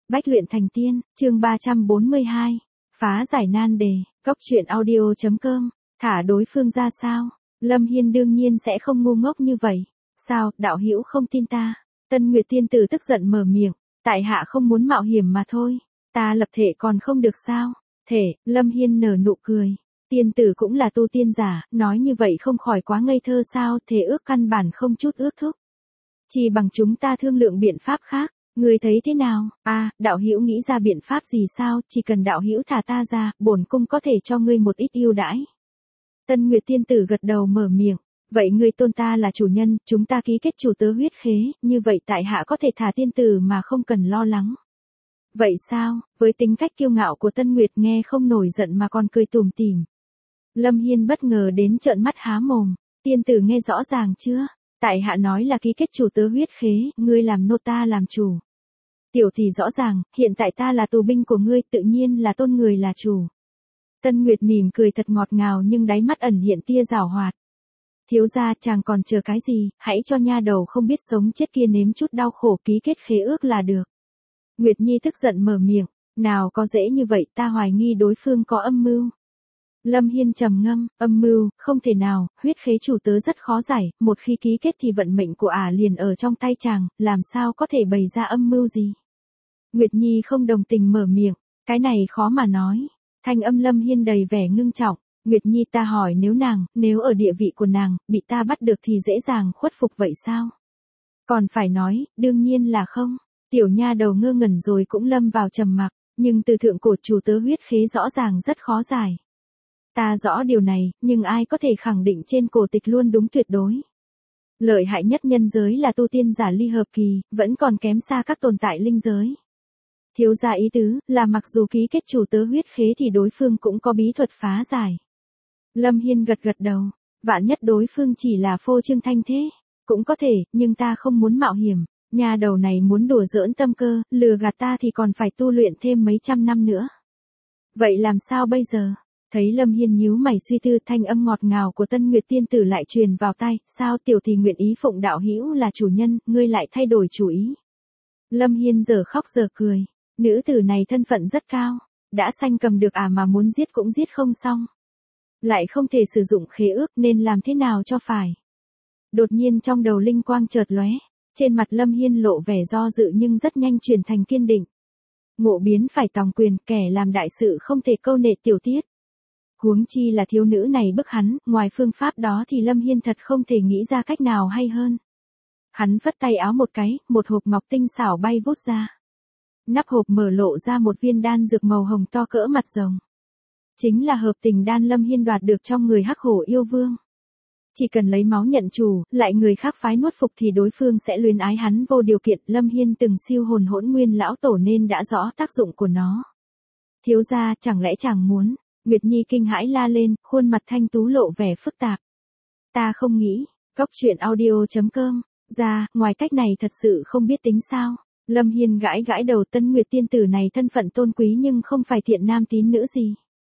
Bách luyện thành tiên, chương 342. Phá giải nan đề, Cốc truyện audio.com. Thả đối phương ra sao? Lâm Hiên đương nhiên sẽ không ngu ngốc như vậy. Sao, đạo hữu không tin ta? Tân Nguyệt tiên tử tức giận mở miệng. Tại hạ không muốn mạo hiểm mà thôi. Ta lập thể còn không được sao? Thể, Lâm Hiên nở nụ cười. Tiên tử cũng là tu tiên giả, nói như vậy không khỏi quá ngây thơ sao? Thể ước căn bản không chút ước thúc. Chỉ bằng chúng ta thương lượng biện pháp khác. Ngươi thấy thế nào? Đạo hữu nghĩ ra biện pháp gì sao? Chỉ cần đạo hữu thả ta ra, bổn cung có thể cho ngươi một ít ưu đãi. Tân Nguyệt tiên tử gật đầu mở miệng. Vậy ngươi tôn ta là chủ nhân, chúng ta ký kết chủ tớ huyết khế, như vậy tại hạ có thể thả tiên tử mà không cần lo lắng. Vậy sao? Với tính cách kiêu ngạo của Tân Nguyệt nghe không nổi giận mà còn cười tủm tỉm. Lâm Hiên bất ngờ đến trợn mắt há mồm. Tiên tử nghe rõ ràng chưa? Tại hạ nói là ký kết chủ tớ huyết khế, ngươi làm nô ta làm chủ. Tiểu thì rõ ràng, hiện tại ta là tù binh của ngươi, tự nhiên là tôn người là chủ. Tân Nguyệt mỉm cười thật ngọt ngào nhưng đáy mắt ẩn hiện tia giảo hoạt. Thiếu gia chàng còn chờ cái gì, hãy cho nha đầu không biết sống chết kia nếm chút đau khổ ký kết khế ước là được. Nguyệt Nhi tức giận mở miệng, nào có dễ như vậy, ta hoài nghi đối phương có âm mưu. Lâm Hiên trầm ngâm, âm mưu, không thể nào, huyết khế chủ tớ rất khó giải, một khi ký kết thì vận mệnh của ả liền ở trong tay chàng, làm sao có thể bày ra âm mưu gì. Nguyệt Nhi không đồng tình mở miệng, cái này khó mà nói. Thanh âm Lâm Hiên đầy vẻ ngưng trọng, Nguyệt Nhi ta hỏi nếu ở địa vị của nàng, bị ta bắt được thì dễ dàng khuất phục vậy sao? Còn phải nói, đương nhiên là không. Tiểu nha đầu ngơ ngẩn rồi cũng lâm vào trầm mặc, nhưng từ thượng cổ chủ tớ huyết khế rõ ràng rất khó giải. Ta rõ điều này, nhưng ai có thể khẳng định trên cổ tịch luôn đúng tuyệt đối. Lợi hại nhất nhân giới là tu tiên giả ly hợp kỳ, vẫn còn kém xa các tồn tại linh giới. Thiếu gia ý tứ, là mặc dù ký kết chủ tớ huyết khế thì đối phương cũng có bí thuật phá giải. Lâm Hiên gật đầu, vạn nhất đối phương chỉ là phô trương thanh thế, cũng có thể, nhưng ta không muốn mạo hiểm, nhà đầu này muốn đùa giỡn tâm cơ, lừa gạt ta thì còn phải tu luyện thêm mấy trăm năm nữa. Vậy làm sao bây giờ? Thấy Lâm Hiên nhíu mày suy tư, thanh âm ngọt ngào của Tân Nguyệt tiên tử lại truyền vào tai, sao tiểu thì nguyện ý phụng đạo hữu là chủ nhân, ngươi lại thay đổi chủ ý. Lâm Hiên giờ khóc giờ cười, nữ tử này thân phận rất cao, đã sanh cầm được mà muốn giết cũng giết không xong. Lại không thể sử dụng khế ước nên làm thế nào cho phải. Đột nhiên trong đầu linh quang chợt lóe, trên mặt Lâm Hiên lộ vẻ do dự nhưng rất nhanh chuyển thành kiên định. Ngộ biến phải tòng quyền, kẻ làm đại sự không thể câu nệ tiểu tiết. Huống chi là thiếu nữ này bức hắn, ngoài phương pháp đó thì Lâm Hiên thật không thể nghĩ ra cách nào hay hơn. Hắn phất tay áo một cái, một hộp ngọc tinh xảo bay vút ra. Nắp hộp mở lộ ra một viên đan dược màu hồng to cỡ mặt rồng. Chính là hợp tình đan Lâm Hiên đoạt được trong người Hắc Hổ yêu vương. Chỉ cần lấy máu nhận chủ, lại người khác phái nuốt phục thì đối phương sẽ luyến ái hắn vô điều kiện. Lâm Hiên từng siêu hồn hỗn nguyên lão tổ nên đã rõ tác dụng của nó. Thiếu gia, chẳng lẽ chàng muốn? Nguyệt Nhi kinh hãi la lên, khuôn mặt thanh tú lộ vẻ phức tạp. Ta không nghĩ, Cốc truyện audio.com, ngoài cách này thật sự không biết tính sao. Lâm Hiên gãi đầu, Tân Nguyệt tiên tử này thân phận tôn quý nhưng không phải thiện nam tín nữ gì.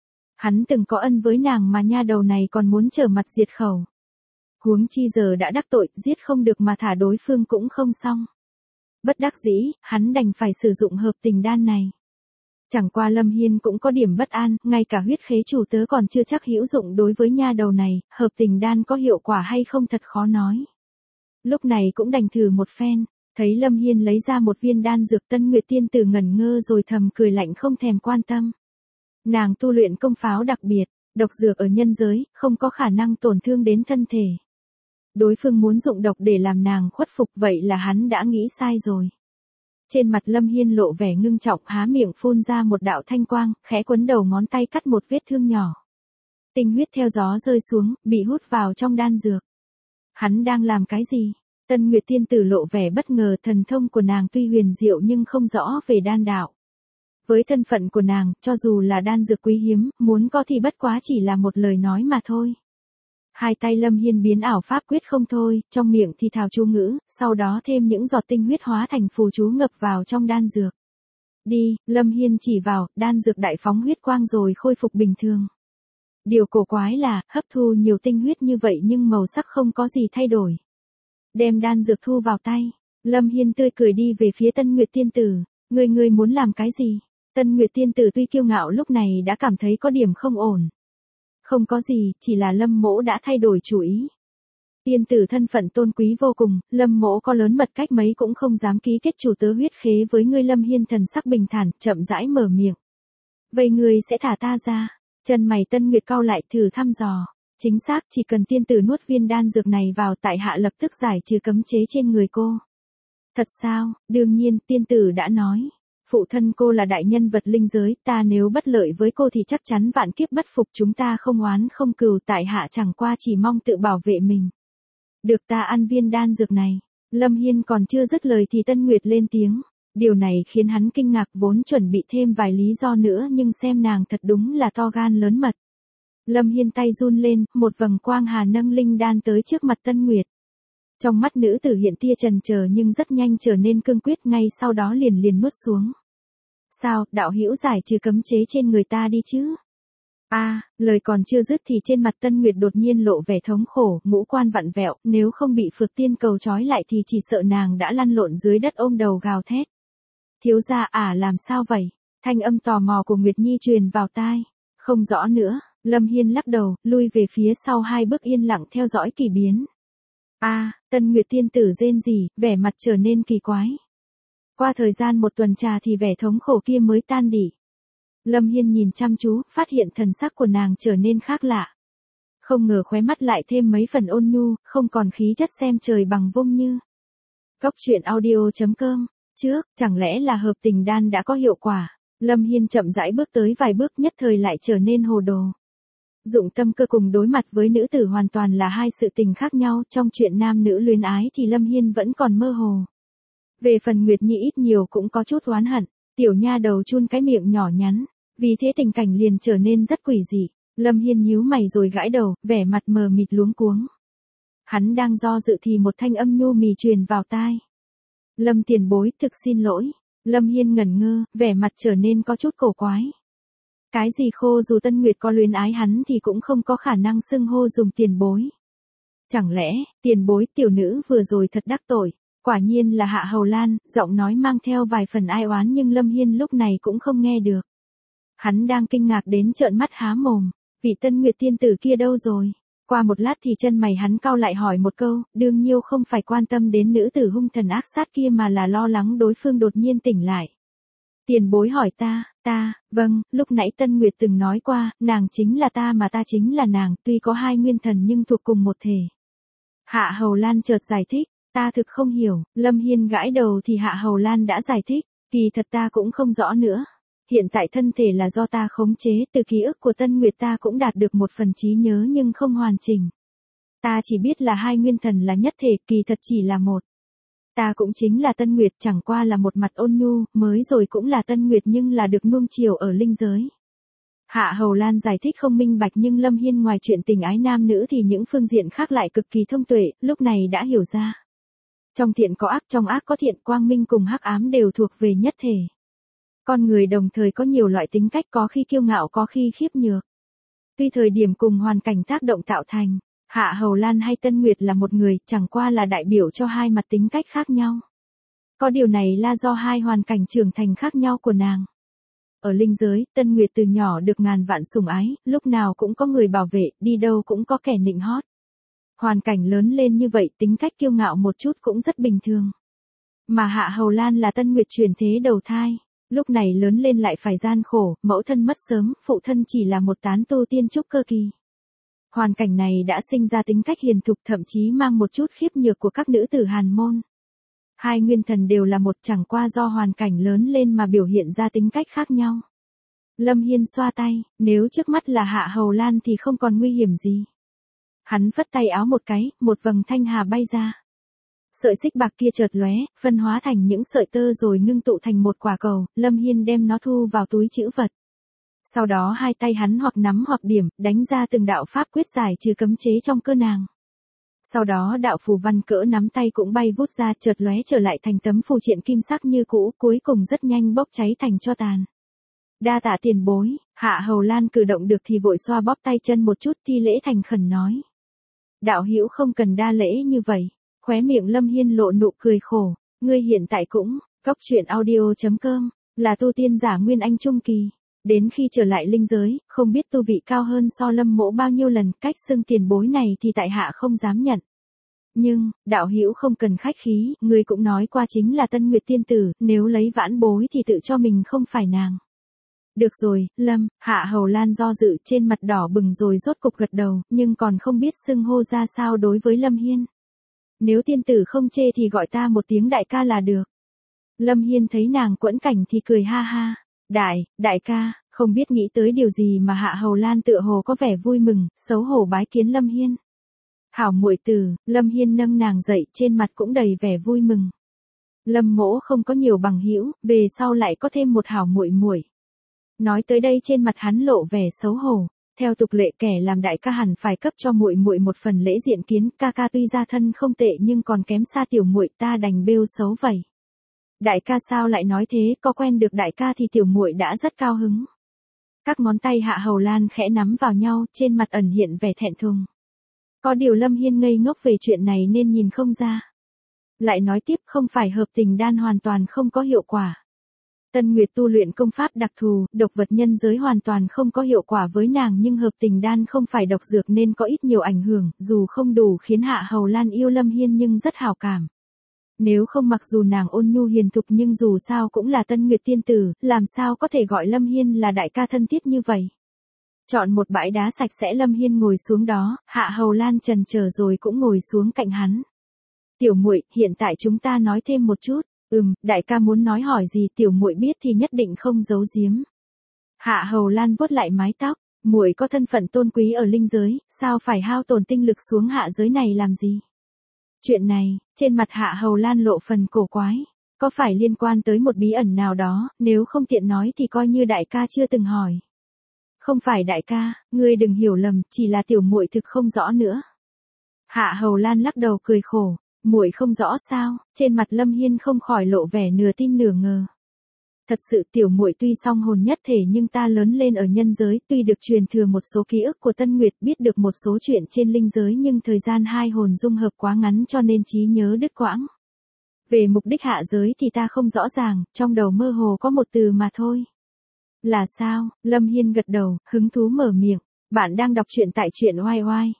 Hắn từng có ân với nàng mà nha đầu này còn muốn trở mặt diệt khẩu. Huống chi giờ đã đắc tội, giết không được mà thả đối phương cũng không xong. Bất đắc dĩ, hắn đành phải sử dụng hợp tình đan này. Chẳng qua Lâm Hiên cũng có điểm bất an, ngay cả huyết khế chủ tớ còn chưa chắc hữu dụng đối với nha đầu này, hợp tình đan có hiệu quả hay không thật khó nói. Lúc này cũng đành thử một phen, thấy Lâm Hiên lấy ra một viên đan dược, Tân Nguyệt tiên tử ngẩn ngơ rồi thầm cười lạnh không thèm quan tâm. Nàng tu luyện công pháo đặc biệt, độc dược ở nhân giới, không có khả năng tổn thương đến thân thể. Đối phương muốn dụng độc để làm nàng khuất phục, vậy là hắn đã nghĩ sai rồi. Trên mặt Lâm Hiên lộ vẻ ngưng trọng, há miệng phun ra một đạo thanh quang, khẽ quấn đầu ngón tay cắt một vết thương nhỏ. Tinh huyết theo gió rơi xuống, bị hút vào trong đan dược. Hắn đang làm cái gì? Tân Nguyệt tiên tử lộ vẻ bất ngờ, thần thông của nàng tuy huyền diệu nhưng không rõ về đan đạo. Với thân phận của nàng, cho dù là đan dược quý hiếm, muốn có thì bất quá chỉ là một lời nói mà thôi. Hai tay Lâm Hiên biến ảo pháp quyết không thôi, trong miệng thì thào chú ngữ, sau đó thêm những giọt tinh huyết hóa thành phù chú ngập vào trong đan dược. Đi, Lâm Hiên chỉ vào, đan dược đại phóng huyết quang rồi khôi phục bình thường. Điều cổ quái là, hấp thu nhiều tinh huyết như vậy nhưng màu sắc không có gì thay đổi. Đem đan dược thu vào tay, Lâm Hiên tươi cười đi về phía Tân Nguyệt tiên tử. Ngươi muốn làm cái gì? Tân Nguyệt tiên tử tuy kiêu ngạo lúc này đã cảm thấy có điểm không ổn. Không có gì, chỉ là Lâm mỗ đã thay đổi chủ ý. Tiên tử thân phận tôn quý vô cùng, Lâm mỗ có lớn mật cách mấy cũng không dám ký kết chủ tớ huyết khế với ngươi. Lâm Hiên thần sắc bình thản, chậm rãi mở miệng. Vậy ngươi sẽ thả ta ra? Chân mày Tân Nguyệt cau lại thử thăm dò. Chính xác, chỉ cần tiên tử nuốt viên đan dược này vào tại hạ lập tức giải trừ cấm chế trên người cô. Thật sao? Đương nhiên, tiên tử đã nói. Phụ thân cô là đại nhân vật linh giới, ta nếu bất lợi với cô thì chắc chắn vạn kiếp bất phục. Chúng ta không oán không cừu, tại hạ chẳng qua chỉ mong tự bảo vệ mình. Được ta ăn viên đan dược này. Lâm Hiên còn chưa dứt lời thì Tân Nguyệt lên tiếng. Điều này khiến hắn kinh ngạc, vốn chuẩn bị thêm vài lý do nữa nhưng xem nàng thật đúng là to gan lớn mật. Lâm Hiên tay run lên, một vầng quang hà nâng linh đan tới trước mặt Tân Nguyệt. Trong mắt nữ tử hiện tia chần chờ nhưng rất nhanh trở nên cương quyết, ngay sau đó liền nuốt xuống. Sao, đạo hữu giải trừ cấm chế trên người ta đi chứ? Lời còn chưa dứt thì trên mặt Tân Nguyệt đột nhiên lộ vẻ thống khổ, ngũ quan vặn vẹo, nếu không bị Phược Tiên Cầu trói lại thì chỉ sợ nàng đã lăn lộn dưới đất ôm đầu gào thét. Thiếu gia làm sao vậy? Thanh âm tò mò của Nguyệt Nhi truyền vào tai. Không rõ nữa, Lâm Hiên lắc đầu, lui về phía sau 2 bước yên lặng theo dõi kỳ biến. Tân Nguyệt tiên tử rên rỉ, vẻ mặt trở nên kỳ quái. Qua thời gian một tuần trà thì vẻ thống khổ kia mới tan đi. Lâm Hiên nhìn chăm chú, phát hiện thần sắc của nàng trở nên khác lạ. Không ngờ khóe mắt lại thêm mấy phần ôn nhu, không còn khí chất xem trời bằng vung như. Cốc truyện audio.com. Trước, chẳng lẽ là hợp tình đan đã có hiệu quả? Lâm Hiên chậm rãi bước tới vài bước, nhất thời lại trở nên hồ đồ. Dụng tâm cơ cùng đối mặt với nữ tử hoàn toàn là hai sự tình khác nhau. Trong chuyện nam nữ luyến ái thì Lâm Hiên vẫn còn mơ hồ. Về phần Nguyệt Nhi ít nhiều cũng có chút oán hận. Tiểu nha đầu chun cái miệng nhỏ nhắn. Vì thế tình cảnh liền trở nên rất quỷ dị. Lâm Hiên nhíu mày rồi gãi đầu, vẻ mặt mờ mịt luống cuống. Hắn đang do dự thì một thanh âm nhu mì truyền vào tai. Lâm tiền bối, thực xin lỗi. Lâm Hiên ngẩn ngơ, vẻ mặt trở nên có chút cổ quái. Cái gì khô, dù Tân Nguyệt có luyến ái hắn thì cũng không có khả năng xưng hô dùng tiền bối. Chẳng lẽ, tiền bối, tiểu nữ vừa rồi thật đắc tội. Quả nhiên là Hạ Hầu Lan, giọng nói mang theo vài phần ai oán nhưng Lâm Hiên lúc này cũng không nghe được. Hắn đang kinh ngạc đến trợn mắt há mồm. Vị Tân Nguyệt tiên tử kia đâu rồi? Qua một lát thì chân mày hắn cau lại hỏi một câu, đương nhiêu không phải quan tâm đến nữ tử hung thần ác sát kia mà là lo lắng đối phương đột nhiên tỉnh lại. Tiền bối hỏi vâng, lúc nãy Tân Nguyệt từng nói qua, nàng chính là ta mà ta chính là nàng, tuy có hai nguyên thần nhưng thuộc cùng một thể. Hạ Hầu Lan chợt giải thích, ta thực không hiểu. Lâm Hiên gãi đầu thì Hạ Hầu Lan đã giải thích, kỳ thật ta cũng không rõ nữa. Hiện tại thân thể là do ta khống chế, từ ký ức của Tân Nguyệt ta cũng đạt được một phần trí nhớ nhưng không hoàn chỉnh. Ta chỉ biết là hai nguyên thần là nhất thể, kỳ thật chỉ là một. Ta cũng chính là Tân Nguyệt, chẳng qua là một mặt ôn nhu, mới rồi cũng là Tân Nguyệt nhưng là được nuông chiều ở linh giới. Hạ Hầu Lan giải thích không minh bạch nhưng Lâm Hiên ngoài chuyện tình ái nam nữ thì những phương diện khác lại cực kỳ thông tuệ, lúc này đã hiểu ra. Trong thiện có ác, trong ác có thiện, quang minh cùng hắc ám đều thuộc về nhất thể. Con người đồng thời có nhiều loại tính cách, có khi kiêu ngạo có khi khiếp nhược. Tuy thời điểm cùng hoàn cảnh tác động tạo thành, Hạ Hầu Lan hay Tân Nguyệt là một người, chẳng qua là đại biểu cho hai mặt tính cách khác nhau. Có điều này là do hai hoàn cảnh trưởng thành khác nhau của nàng. Ở linh giới, Tân Nguyệt từ nhỏ được ngàn vạn sủng ái, lúc nào cũng có người bảo vệ, đi đâu cũng có kẻ nịnh hót. Hoàn cảnh lớn lên như vậy, tính cách kiêu ngạo một chút cũng rất bình thường. Mà Hạ Hầu Lan là Tân Nguyệt chuyển thế đầu thai. Lúc này lớn lên lại phải gian khổ, mẫu thân mất sớm, phụ thân chỉ là một tán tu tiên trúc cơ kỳ. Hoàn cảnh này đã sinh ra tính cách hiền thục, thậm chí mang một chút khiếp nhược của các nữ tử hàn môn. Hai nguyên thần đều là một, chẳng qua do hoàn cảnh lớn lên mà biểu hiện ra tính cách khác nhau. Lâm Hiên xoa tay, nếu trước mắt là Hạ Hầu Lan thì không còn nguy hiểm gì. Hắn phất tay áo một cái, một vầng thanh hà bay ra. Sợi xích bạc kia chợt lóe, phân hóa thành những sợi tơ rồi ngưng tụ thành một quả cầu, Lâm Hiên đem nó thu vào túi trữ vật. Sau đó hai tay hắn hoặc nắm hoặc điểm, đánh ra từng đạo pháp quyết giải trừ cấm chế trong cơ nàng. Sau đó đạo phù văn cỡ nắm tay cũng bay vút ra, chợt lóe trở lại thành tấm phù triện kim sắc như cũ, cuối cùng rất nhanh bốc cháy thành tro tàn. Đa tạ tiền bối. Hạ Hầu Lan cử động được thì vội xoa bóp tay chân một chút, thi lễ thành khẩn nói. Đạo hữu không cần đa lễ như vậy. Khóe miệng Lâm Hiên lộ nụ cười khổ, ngươi hiện tại cũng Cốc truyện audio.com là tu tiên giả Nguyên Anh Trung Kỳ. Đến khi trở lại linh giới, không biết tu vị cao hơn so Lâm Mỗ bao nhiêu lần, cách xưng tiền bối này thì tại hạ không dám nhận. Nhưng, đạo hữu không cần khách khí, người cũng nói qua chính là Tân Nguyệt tiên tử, nếu lấy vãn bối thì tự cho mình không phải nàng. Được rồi, Lâm, Hạ Hầu Lan do dự trên mặt đỏ bừng rồi rốt cục gật đầu, nhưng còn không biết xưng hô ra sao đối với Lâm Hiên. Nếu tiên tử không chê thì gọi ta một tiếng đại ca là được. Lâm Hiên thấy nàng quẫn cảnh thì cười ha ha. Đại ca, không biết nghĩ tới điều gì mà Hạ Hầu Lan tựa hồ có vẻ vui mừng, xấu hổ bái kiến Lâm Hiên. Hảo muội tử, Lâm Hiên nâng nàng dậy, trên mặt cũng đầy vẻ vui mừng. Lâm Mỗ không có nhiều bằng hữu, về sau lại có thêm một hảo muội muội. Nói tới đây trên mặt hắn lộ vẻ xấu hổ. Theo tục lệ kẻ làm đại ca hẳn phải cấp cho muội muội một phần lễ diện kiến, ca ca tuy gia thân không tệ nhưng còn kém xa tiểu muội, ta đành bêu xấu vậy. Đại ca sao lại nói thế, có quen được đại ca thì tiểu muội đã rất cao hứng. Các ngón tay Hạ Hầu Lan khẽ nắm vào nhau, trên mặt ẩn hiện vẻ thẹn thùng. Có điều Lâm Hiên ngây ngốc về chuyện này nên nhìn không ra. Lại nói tiếp, không phải hợp tình đan hoàn toàn không có hiệu quả. Tân Nguyệt tu luyện công pháp đặc thù, độc vật nhân giới hoàn toàn không có hiệu quả với nàng, nhưng hợp tình đan không phải độc dược nên có ít nhiều ảnh hưởng, dù không đủ khiến Hạ Hầu Lan yêu Lâm Hiên nhưng rất hảo cảm. Nếu không, mặc dù nàng ôn nhu hiền thục nhưng dù sao cũng là Tân Nguyệt tiên tử, làm sao có thể gọi Lâm Hiên là đại ca thân thiết như vậy. Chọn một bãi đá sạch sẽ, Lâm Hiên ngồi xuống đó, Hạ Hầu Lan chần chờ rồi cũng ngồi xuống cạnh hắn. Tiểu muội, hiện tại chúng ta nói thêm một chút. Đại ca muốn nói hỏi gì tiểu muội biết thì nhất định không giấu giếm. Hạ Hầu Lan vuốt lại mái tóc, muội có thân phận tôn quý ở linh giới, sao phải hao tổn tinh lực xuống hạ giới này làm gì? Chuyện này, trên mặt Hạ Hầu Lan lộ phần cổ quái, có phải liên quan tới một bí ẩn nào đó, nếu không tiện nói thì coi như đại ca chưa từng hỏi. Không phải đại ca, ngươi đừng hiểu lầm, chỉ là tiểu muội thực không rõ nữa. Hạ Hầu Lan lắc đầu cười khổ. Muội không rõ sao? Trên mặt Lâm Hiên không khỏi lộ vẻ nửa tin nửa ngờ. Thật sự tiểu muội tuy song hồn nhất thể nhưng ta lớn lên ở nhân giới, tuy được truyền thừa một số ký ức của Tân Nguyệt, biết được một số chuyện trên linh giới nhưng thời gian hai hồn dung hợp quá ngắn cho nên trí nhớ đứt quãng. Về mục đích hạ giới thì ta không rõ ràng, trong đầu mơ hồ có một từ mà thôi. Là sao? Lâm Hiên gật đầu, hứng thú mở miệng. Bạn đang đọc truyện tại truyện oai oai.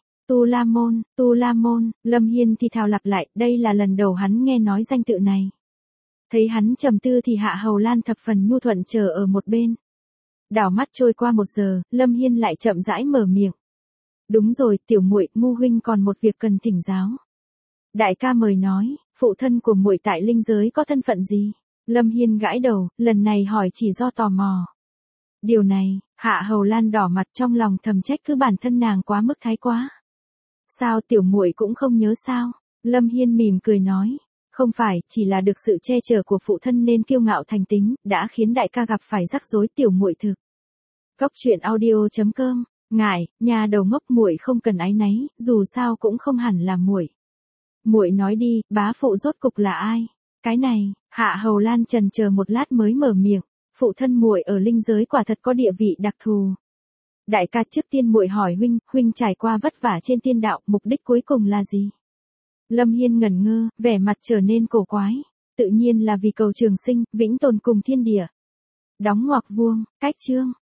Tu La Môn, Lâm Hiên thì thào lặp lại, đây là lần đầu hắn nghe nói danh tự này. Thấy hắn trầm tư thì Hạ Hầu Lan thập phần nhu thuận chờ ở một bên. Đảo mắt trôi qua 1 giờ, Lâm Hiên lại chậm rãi mở miệng. Đúng rồi, tiểu muội, ngu huynh còn một việc cần thỉnh giáo. Đại ca mời nói, phụ thân của muội tại linh giới có thân phận gì? Lâm Hiên gãi đầu, lần này hỏi chỉ do tò mò. Điều này, Hạ Hầu Lan đỏ mặt trong lòng thầm trách cứ bản thân nàng quá mức thái quá. Sao tiểu muội cũng không nhớ sao? Lâm Hiên mỉm cười nói, không phải, chỉ là được sự che chở của phụ thân nên kiêu ngạo thành tính, đã khiến đại ca gặp phải rắc rối, tiểu muội thực. Cốc truyện audio.com, ngại, nhà đầu ngốc, muội không cần áy náy, dù sao cũng không hẳn là muội. Muội nói đi, bá phụ rốt cục là ai? Cái này, Hạ Hầu Lan chần chờ một lát mới mở miệng, phụ thân muội ở linh giới quả thật có địa vị đặc thù. Đại ca, trước tiên muội hỏi huynh trải qua vất vả trên tiên đạo, mục đích cuối cùng là gì? Lâm Hiên ngẩn ngơ, vẻ mặt trở nên cổ quái. Tự nhiên là vì cầu trường sinh, vĩnh tồn cùng thiên địa. Đóng ngoặc vuông, cách chương.